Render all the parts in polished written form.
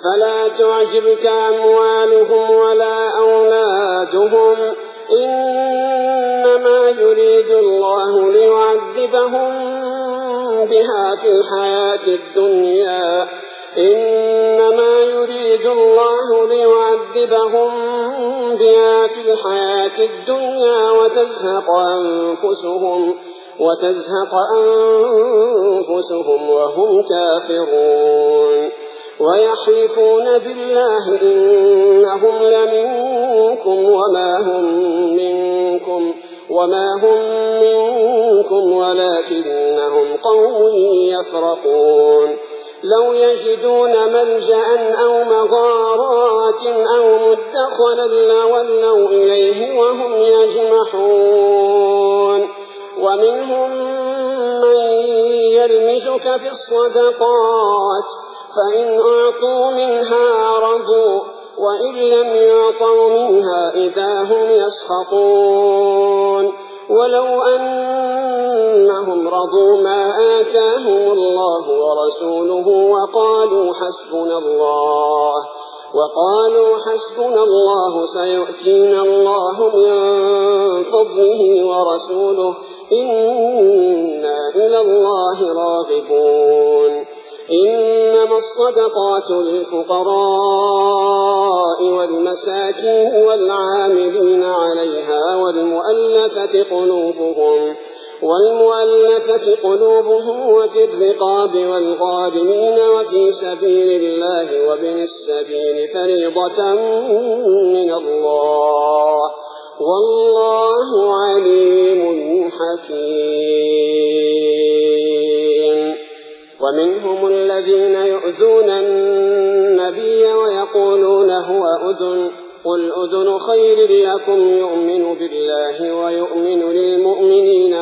فلا تعجبك أموالهم ولا أولادهم إنما يريد الله ليعذبهم بها في الحياة الدنيا وتزهق أنفسهم وهم كافرون ويحلفون بالله إنهم لمنكم وما هم منكم ولكنهم قوم يفرقون لو يجدون ملجأ أو مغارات أو مدخلا لولوا إليه وهم يجمحون ومنهم من يلمزك في الصدقات فإن أعطوا منها رضوا وإن لم يعطوا منها إذا هم يسخطون ولو أنهم رضوا ما آتاهم الله ورسوله وقالوا حسبنا الله سيؤتينا الله من فضله ورسوله إنا إلى الله راغبون إنما الصدقات للفقراء والمساكين والعاملين عليها والمؤلفة قلوبهم وفي الرقاب والغارمين وفي سبيل الله وابن السبيل فريضة من الله والله عليم حكيم ومنهم الذين يؤذون النبي ويقولون هو أذن قل أذن خير لكم يؤمن بالله ويؤمن للمؤمنين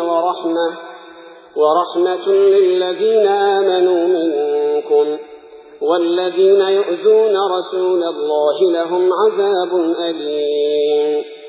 ورحمة للذين آمنوا منكم والذين يؤذون رسول الله لهم عذاب أليم